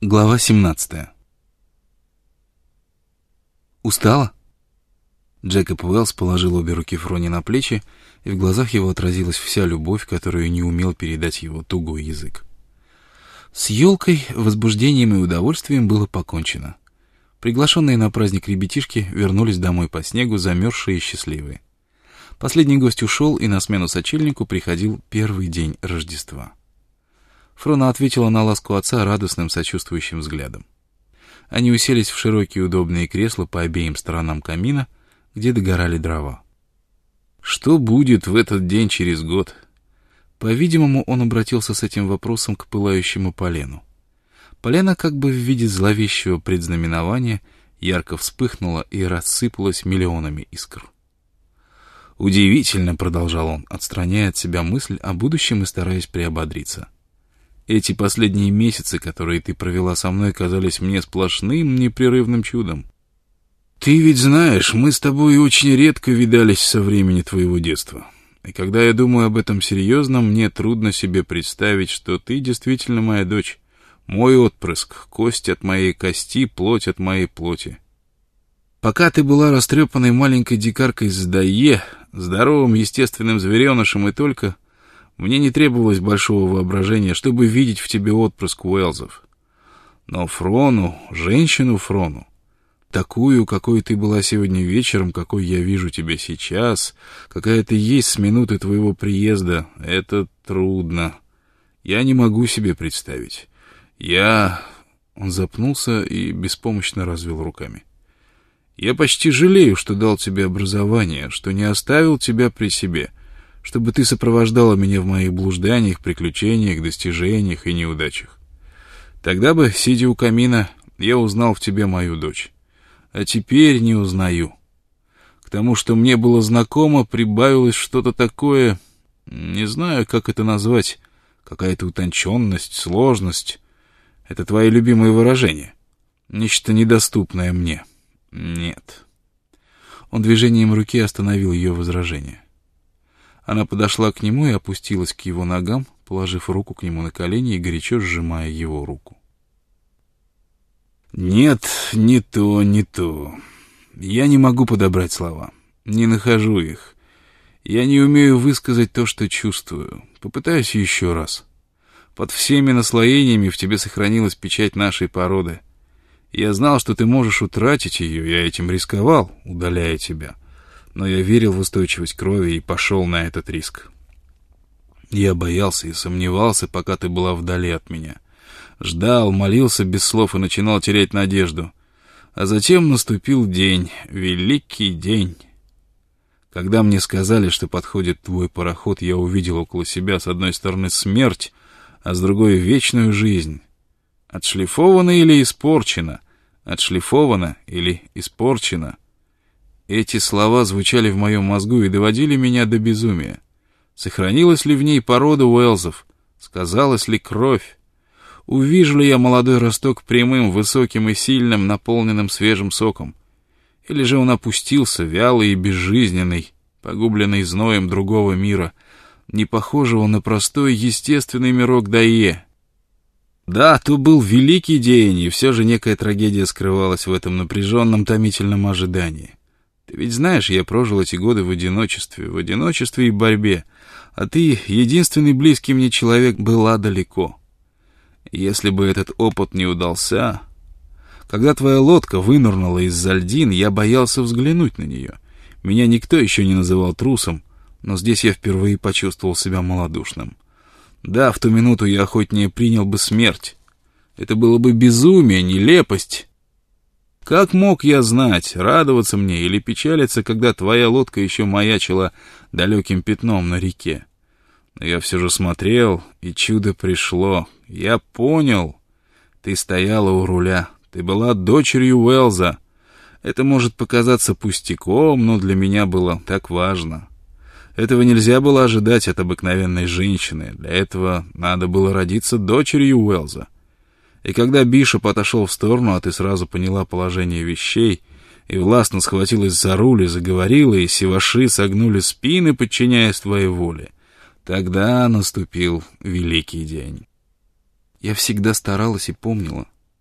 Глава 17. «Устала?» Джекоб Уэллс положил обе руки Фрони на плечи, и в глазах его отразилась вся любовь, которую не умел передать его тугой язык. С елкой, возбуждением и удовольствием было покончено. Приглашенные на праздник ребятишки вернулись домой по снегу, замерзшие и счастливые. Последний гость ушел, и на смену сочельнику приходил первый день Рождества. Фрона ответила на ласку отца радостным сочувствующим взглядом. Они уселись в широкие удобные кресла по обеим сторонам камина, где догорали дрова. Что будет в этот день через год? По-видимому, он обратился с этим вопросом к пылающему полену. Полено, как бы в виде зловещего предзнаменования, ярко вспыхнуло и рассыпалось миллионами искр. «Удивительно», — продолжал он, отстраняя от себя мысль о будущем и стараясь приободриться. «Эти последние месяцы, которые ты провела со мной, казались мне сплошным, непрерывным чудом. Ты ведь знаешь, мы с тобой очень редко видались со времени твоего детства. И когда я думаю об этом серьезно, мне трудно себе представить, что ты действительно моя дочь, мой отпрыск, кость от моей кости, плоть от моей плоти. Пока ты была растрепанной маленькой дикаркой с Дайе, здоровым естественным зверенышем и только, мне не требовалось большого воображения, чтобы видеть в тебе отпрыск Уэллсов. Но Фрону, женщину Фрону, такую, какой ты была сегодня вечером, какой я вижу тебя сейчас, какая ты есть с минуты твоего приезда, это трудно. Я не могу себе представить. Он запнулся и беспомощно развел руками. Я почти жалею, что дал тебе образование, что не оставил тебя при себе, чтобы ты сопровождала меня в моих блужданиях, приключениях, достижениях и неудачах. Тогда бы, сидя у камина, я узнал в тебе мою дочь. А теперь не узнаю. К тому, что мне было знакомо, прибавилось что-то такое, не знаю, как это назвать, какая-то утонченность, сложность. Это твои любимые выражения. Нечто недоступное мне. Нет. Он движением руки остановил ее возражение. Она подошла к нему и опустилась к его ногам, положив руку к нему на колени и горячо сжимая его руку. «Нет, не то, не то. Я не могу подобрать слова. Не нахожу их. Я не умею высказать то, что чувствую. Попытаюсь еще раз. Под всеми наслоениями в тебе сохранилась печать нашей породы. Я знал, что ты можешь утратить ее, я этим рисковал, удаляя тебя. Но я верил в устойчивость крови и пошел на этот риск. Я боялся и сомневался, пока ты была вдали от меня. Ждал, молился без слов и начинал терять надежду. А затем наступил день, великий день. Когда мне сказали, что подходит твой пароход, я увидел около себя с одной стороны смерть, а с другой вечную жизнь. Отшлифована или испорчена? Отшлифована или испорчена? Эти слова звучали в моем мозгу и доводили меня до безумия. Сохранилась ли в ней порода Уэллсов? Сказалась ли кровь? Увижу ли я молодой росток прямым, высоким и сильным, наполненным свежим соком? Или же он опустился, вялый и безжизненный, погубленный зноем другого мира, не похожего на простой естественный мирок Дайе? Да, то был великий день, и все же некая трагедия скрывалась в этом напряженном, томительном ожидании. Ты ведь знаешь, я прожил эти годы в одиночестве и борьбе, а ты, единственный близкий мне человек, была далеко. Если бы этот опыт не удался... Когда твоя лодка вынырнула из-за льдин, я боялся взглянуть на нее. Меня никто еще не называл трусом, но здесь я впервые почувствовал себя малодушным. Да, в ту минуту я охотнее принял бы смерть. Это было бы безумие, нелепость. Как мог я знать, радоваться мне или печалиться, когда твоя лодка еще маячила далеким пятном на реке? Но я все же смотрел, и чудо пришло. Я понял. Ты стояла у руля. Ты была дочерью Уэллса. Это может показаться пустяком, но для меня было так важно. Этого нельзя было ожидать от обыкновенной женщины. Для этого надо было родиться дочерью Уэллса. И когда Бишоп отошел в сторону, а ты сразу поняла положение вещей, и властно схватилась за руль и заговорила, и сиваши согнули спины, подчиняясь твоей воле, тогда наступил великий день. Я всегда старалась и помнила,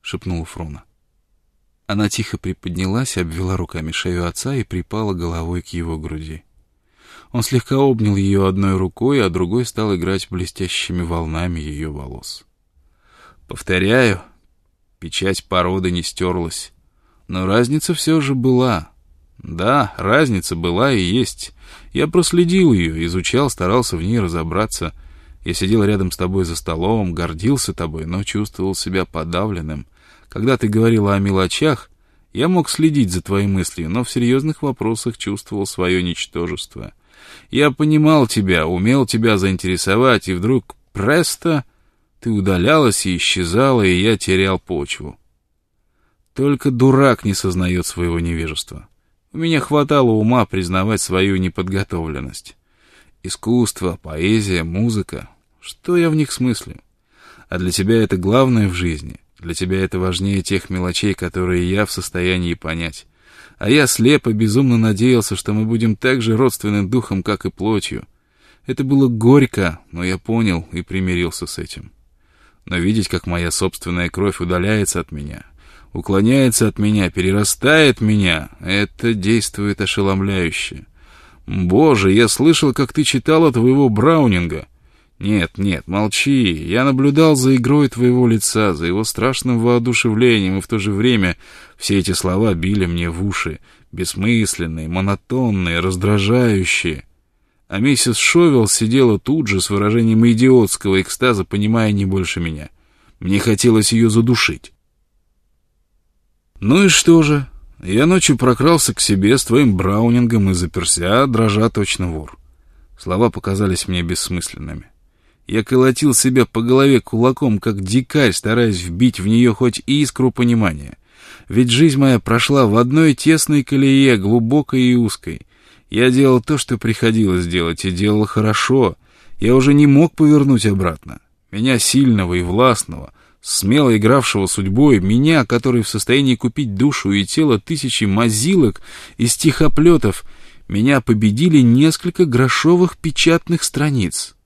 шепнула Фрона. Она тихо приподнялась, обвела руками шею отца и припала головой к его груди. Он слегка обнял ее одной рукой, а другой стал играть блестящими волнами ее волос. Повторяю, печать породы не стерлась, но разница все же была. Да, разница была и есть. Я проследил ее, изучал, старался в ней разобраться. Я сидел рядом с тобой за столом, гордился тобой, но чувствовал себя подавленным. Когда ты говорила о мелочах, я мог следить за твоей мыслью, но в серьезных вопросах чувствовал свое ничтожество. Я понимал тебя, умел тебя заинтересовать, и вдруг, престо, ты удалялась и исчезала, и я терял почву. Только дурак не сознает своего невежества. У меня хватало ума признавать свою неподготовленность. Искусство, поэзия, музыка — что я в них смыслю? А для тебя это главное в жизни. Для тебя это важнее тех мелочей, которые я в состоянии понять. А я слепо, безумно надеялся, что мы будем так же родственны духом, как и плотью. Это было горько, но я понял и примирился с этим. Но видеть, как моя собственная кровь удаляется от меня, уклоняется от меня, перерастает меня, это действует ошеломляюще. Боже, я слышал, как ты читала твоего Браунинга. Нет, молчи. Я наблюдал за игрой твоего лица, за его страшным воодушевлением, и в то же время все эти слова били мне в уши, бессмысленные, монотонные, раздражающие. А миссис Шовел сидела тут же с выражением идиотского экстаза, понимая не больше меня. Мне хотелось ее задушить. Ну и что же? Я ночью прокрался к себе с твоим Браунингом и заперся, дрожа точно вор. Слова показались мне бессмысленными. Я колотил себя по голове кулаком, как дикарь, стараясь вбить в нее хоть искру понимания. Ведь жизнь моя прошла в одной тесной колее, глубокой и узкой. Я делал то, что приходилось делать, и делал хорошо. Я уже не мог повернуть обратно. Меня сильного и властного, смело игравшего судьбой, меня, который в состоянии купить душу и тело тысячи мазилок и стихоплетов, меня победили несколько грошовых печатных страниц.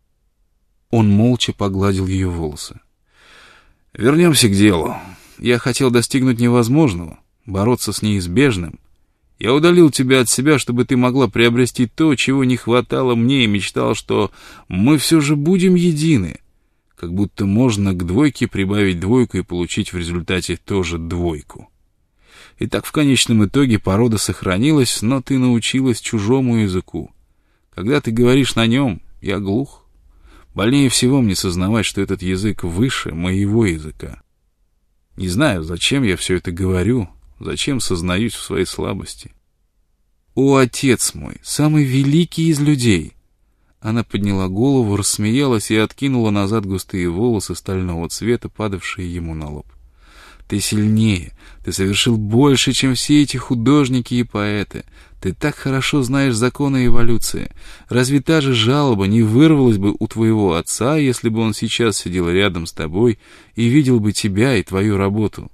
Он молча погладил ее волосы. Вернемся к делу. Я хотел достигнуть невозможного, бороться с неизбежным. Я удалил тебя от себя, чтобы ты могла приобрести то, чего не хватало мне, и мечтал, что мы все же будем едины. Как будто можно к двойке прибавить двойку и получить в результате тоже двойку. И так в конечном итоге порода сохранилась, но ты научилась чужому языку. Когда ты говоришь на нем, я глух. Больнее всего мне сознавать, что этот язык выше моего языка. Не знаю, зачем я все это говорю, зачем сознаюсь в своей слабости. О, отец мой, самый великий из людей! Она подняла голову, рассмеялась и откинула назад густые волосы стального цвета, падавшие ему на лоб. Ты сильнее, ты совершил больше, чем все эти художники и поэты. Ты так хорошо знаешь законы эволюции. Разве та же жалоба не вырвалась бы у твоего отца, если бы он сейчас сидел рядом с тобой и видел бы тебя и твою работу?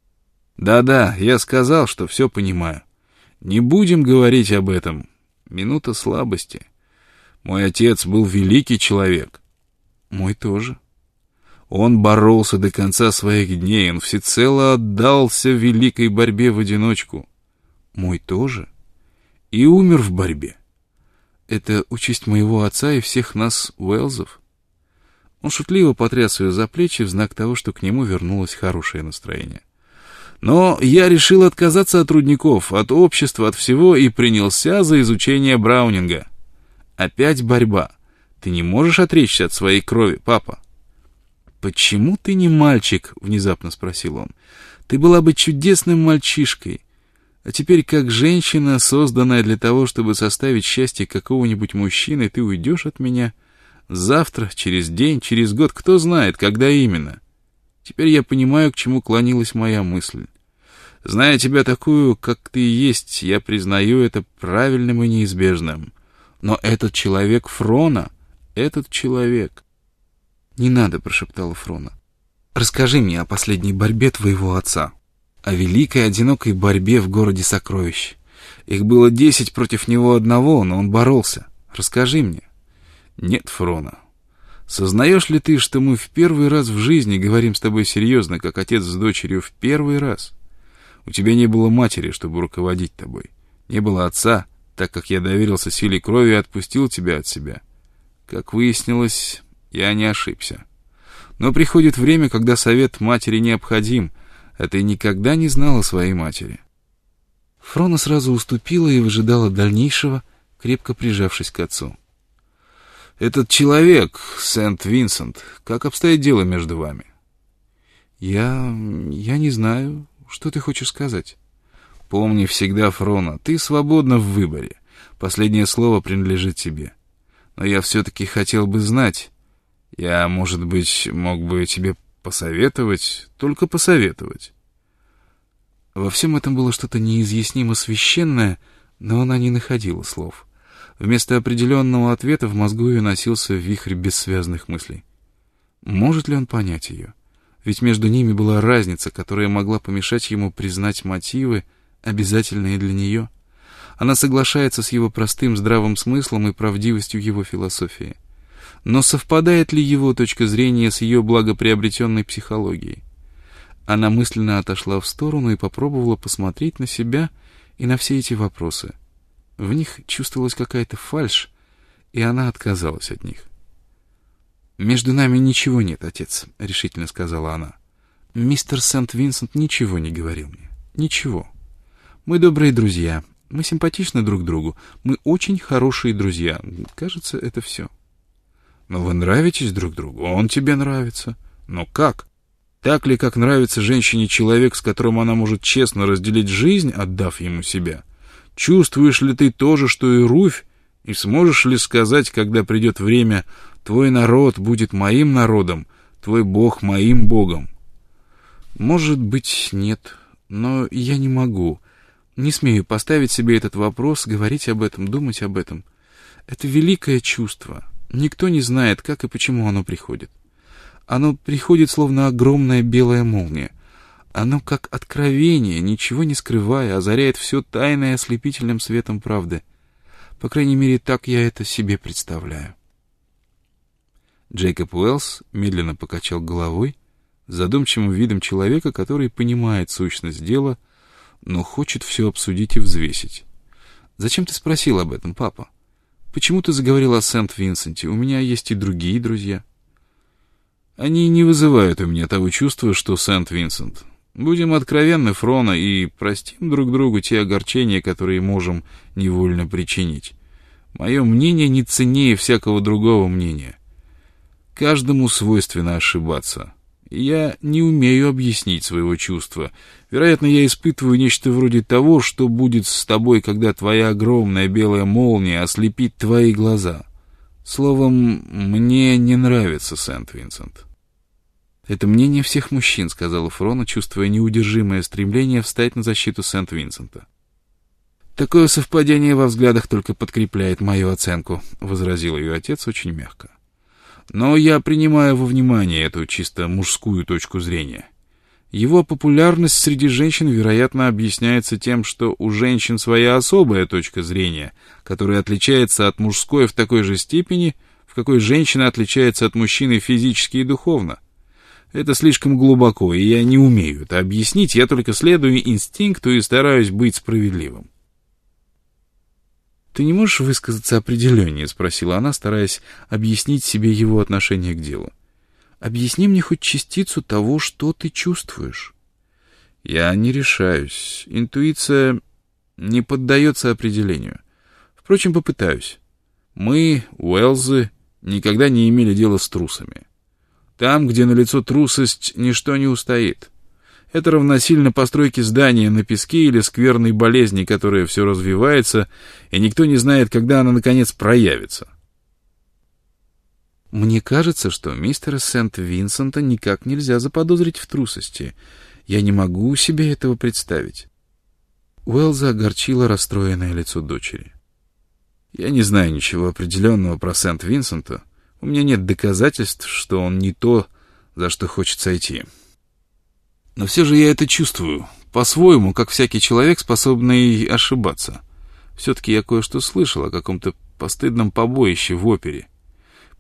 Да, я сказал, что все понимаю. Не будем говорить об этом. Минута слабости. Мой отец был великий человек. Мой тоже. Он боролся до конца своих дней, он всецело отдался великой борьбе в одиночку. Мой тоже. И умер в борьбе. Это участь моего отца и всех нас, Уэллсов. Он шутливо потряс ее за плечи в знак того, что к нему вернулось хорошее настроение. Но я решил отказаться от рудников, от общества, от всего и принялся за изучение Браунинга. Опять борьба. Ты не можешь отречься от своей крови, папа. «Почему ты не мальчик?» — внезапно спросил он. «Ты была бы чудесным мальчишкой. А теперь, как женщина, созданная для того, чтобы составить счастье какого-нибудь мужчины, ты уйдешь от меня завтра, через день, через год, кто знает, когда именно. Теперь я понимаю, к чему клонилась моя мысль. Зная тебя такую, как ты есть, я признаю это правильным и неизбежным. Но этот человек Фрона, этот человек...» «Не надо», — прошептала Фрона. «Расскажи мне о последней борьбе твоего отца, о великой одинокой борьбе в городе сокровищ. Их было 10 против него одного, но он боролся. Расскажи мне». «Нет, Фрона, Сознаешь ли ты, что мы в первый раз в жизни говорим с тобой серьезно, как отец с дочерью, в первый раз? У тебя не было матери, чтобы руководить тобой. Не было отца, так как я доверился силе крови и отпустил тебя от себя. Как выяснилось, я не ошибся. Но приходит время, когда совет матери необходим, а ты никогда не знала своей матери. Фрона сразу уступила и выжидала дальнейшего, крепко прижавшись к отцу. «Этот человек, Сент-Винсент, как обстоит дело между вами?» Я не знаю, что ты хочешь сказать». «Помни всегда, Фрона, ты свободна в выборе. Последнее слово принадлежит тебе. Но я все-таки хотел бы знать. Я, может быть, мог бы тебе посоветовать, только посоветовать». Во всем этом было что-то неизъяснимо священное, но она не находила слов. Вместо определенного ответа в мозгу ее носился вихрь бессвязных мыслей. Может ли он понять ее? Ведь между ними была разница, которая могла помешать ему признать мотивы, обязательные для нее. Она соглашается с его простым здравым смыслом и правдивостью его философии. Но совпадает ли его точка зрения с ее благоприобретенной психологией? Она мысленно отошла в сторону и попробовала посмотреть на себя и на все эти вопросы. В них чувствовалась какая-то фальшь, и она отказалась от них. «Между нами ничего нет, отец», — решительно сказала она. «Мистер Сент-Винсент ничего не говорил мне. Ничего. Мы добрые друзья, мы симпатичны друг другу, мы очень хорошие друзья. Кажется, это все». «Но вы нравитесь друг другу, он тебе нравится. Но как? Так ли, как нравится женщине человек, с которым она может честно разделить жизнь, отдав ему себя? Чувствуешь ли ты то же, что и Руфь, и сможешь ли сказать, когда придет время, твой народ будет моим народом, твой Бог моим Богом?» «Может быть, нет, но я не могу. Не смею поставить себе этот вопрос, говорить об этом, думать об этом. Это великое чувство. Никто не знает, как и почему оно приходит. Оно приходит, словно огромная белая молния. Оно, как откровение, ничего не скрывая, озаряет все тайное ослепительным светом правды. По крайней мере, так я это себе представляю». Джейкоб Уэллс медленно покачал головой, задумчивым видом человека, который понимает сущность дела, но хочет все обсудить и взвесить. «Зачем ты спросил об этом, папа? Почему ты заговорил о Сент-Винсенте? У меня есть и другие друзья». «Они не вызывают у меня того чувства, что Сент-Винсент. Будем откровенны, Фрона, и простим друг другу те огорчения, которые можем невольно причинить. Мое мнение не ценнее всякого другого мнения. Каждому свойственно ошибаться. Я не умею объяснить своего чувства. Вероятно, я испытываю нечто вроде того, что будет с тобой, когда твоя огромная белая молния ослепит твои глаза. Словом, мне не нравится Сент-Винсент». «Это мнение всех мужчин», — сказала Фрона, чувствуя неудержимое стремление встать на защиту Сент-Винсента. «Такое совпадение во взглядах только подкрепляет мою оценку», — возразил ее отец очень мягко. «Но я принимаю во внимание эту чисто мужскую точку зрения. Его популярность среди женщин, вероятно, объясняется тем, что у женщин своя особая точка зрения, которая отличается от мужской в такой же степени, в какой женщина отличается от мужчины физически и духовно. Это слишком глубоко, и я не умею это объяснить, я только следую инстинкту и стараюсь быть справедливым». «Ты не можешь высказаться определеннее?» — спросила она, стараясь объяснить себе его отношение к делу. «Объясни мне хоть частицу того, что ты чувствуешь». «Я не решаюсь. Интуиция не поддается определению. Впрочем, попытаюсь. Мы, Уэллзы, никогда не имели дела с трусами. Там, где налицо трусость, ничто не устоит. Это равносильно постройке здания на песке или скверной болезни, которая все развивается, и никто не знает, когда она, наконец, проявится». «Мне кажется, что мистера Сент-Винсента никак нельзя заподозрить в трусости. Я не могу себе этого представить». Уэллза огорчило расстроенное лицо дочери. «Я не знаю ничего определенного про Сент-Винсента. У меня нет доказательств, что он не то, за что хочет сойти. Но все же я это чувствую, по-своему, как всякий человек, способный ошибаться. Все-таки я кое-что слышал о каком-то постыдном побоище в опере.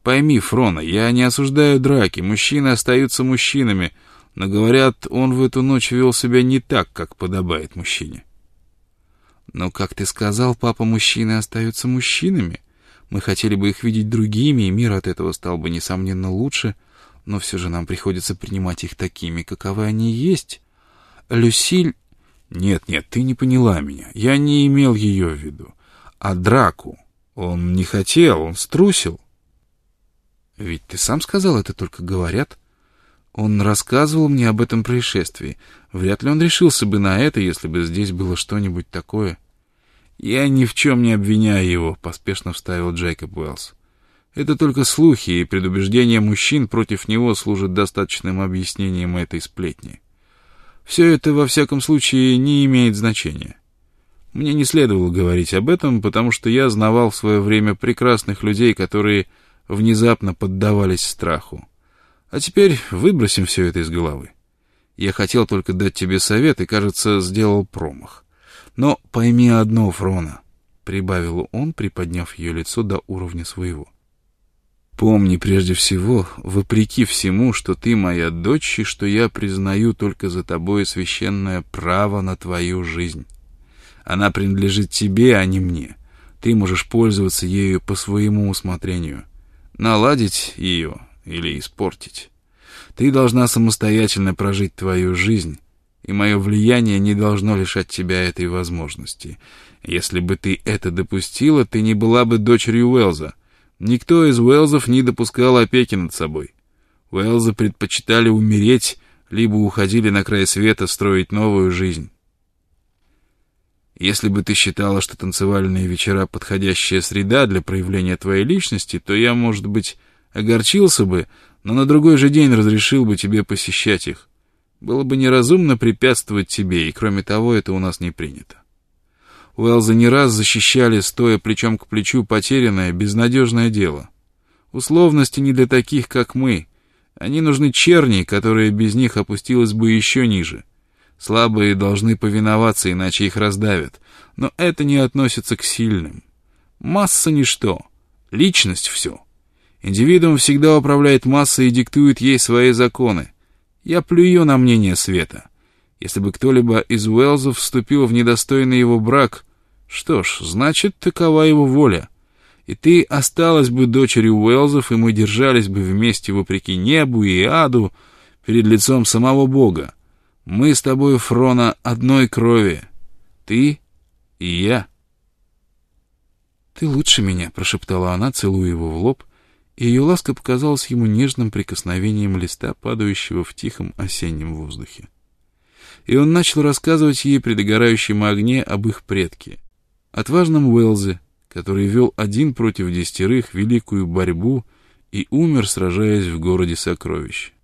Пойми, Фрона, я не осуждаю драки, мужчины остаются мужчинами, но, говорят, он в эту ночь вел себя не так, как подобает мужчине. Но, как ты сказал, папа, мужчины остаются мужчинами. Мы хотели бы их видеть другими, и мир от этого стал бы, несомненно, лучше, но все же нам приходится принимать их такими, каковы они есть. Люсиль... Нет, ты не поняла меня. Я не имел ее в виду. А драку он не хотел, он струсил. Ведь ты сам сказал, это только говорят. Он рассказывал мне об этом происшествии. Вряд ли он решился бы на это, если бы здесь было что-нибудь такое. Я ни в чем не обвиняю его, поспешно вставил Джейкоб Уэллс. Это только слухи, и предубеждения мужчин против него служат достаточным объяснением этой сплетни. Все это, во всяком случае, не имеет значения. Мне не следовало говорить об этом, потому что я знавал в свое время прекрасных людей, которые внезапно поддавались страху. А теперь выбросим все это из головы. Я хотел только дать тебе совет и, кажется, сделал промах. Но пойми одно, Фрона, — прибавил он, приподняв ее лицо до уровня своего. Помни прежде всего, вопреки всему, что ты моя дочь и что я признаю только за тобой священное право на твою жизнь. Она принадлежит тебе, а не мне. Ты можешь пользоваться ею по своему усмотрению. Наладить ее или испортить. Ты должна самостоятельно прожить твою жизнь, и мое влияние не должно лишать тебя этой возможности. Если бы ты это допустила, ты не была бы дочерью Уэллза. Никто из Уэллзов не допускал опеки над собой. Уэллзы предпочитали умереть, либо уходили на край света строить новую жизнь. Если бы ты считала, что танцевальные вечера — подходящая среда для проявления твоей личности, то я, может быть, огорчился бы, но на другой же день разрешил бы тебе посещать их. Было бы неразумно препятствовать тебе, и, кроме того, это у нас не принято. Уэллзы не раз защищали, стоя плечом к плечу, потерянное, безнадежное дело. Условности не для таких, как мы. Они нужны черни, которая без них опустилась бы еще ниже. Слабые должны повиноваться, иначе их раздавят. Но это не относится к сильным. Масса — ничто. Личность — все. Индивидуум всегда управляет массой и диктует ей свои законы. Я плюю на мнение света. Если бы кто-либо из Уэллзов вступил в недостойный его брак, что ж, значит, такова его воля. И ты осталась бы дочерью Уэллзов, и мы держались бы вместе вопреки небу и аду перед лицом самого Бога. Мы с тобой, Фрона, одной крови. Ты и я. «Ты лучше меня», — прошептала она, целуя его в лоб, и ее ласка показалась ему нежным прикосновением листа, падающего в тихом осеннем воздухе. И он начал рассказывать ей при догорающем огне об их предке, отважном Уэллзе, который вел один против 10 великую борьбу и умер, сражаясь в городе сокровищ.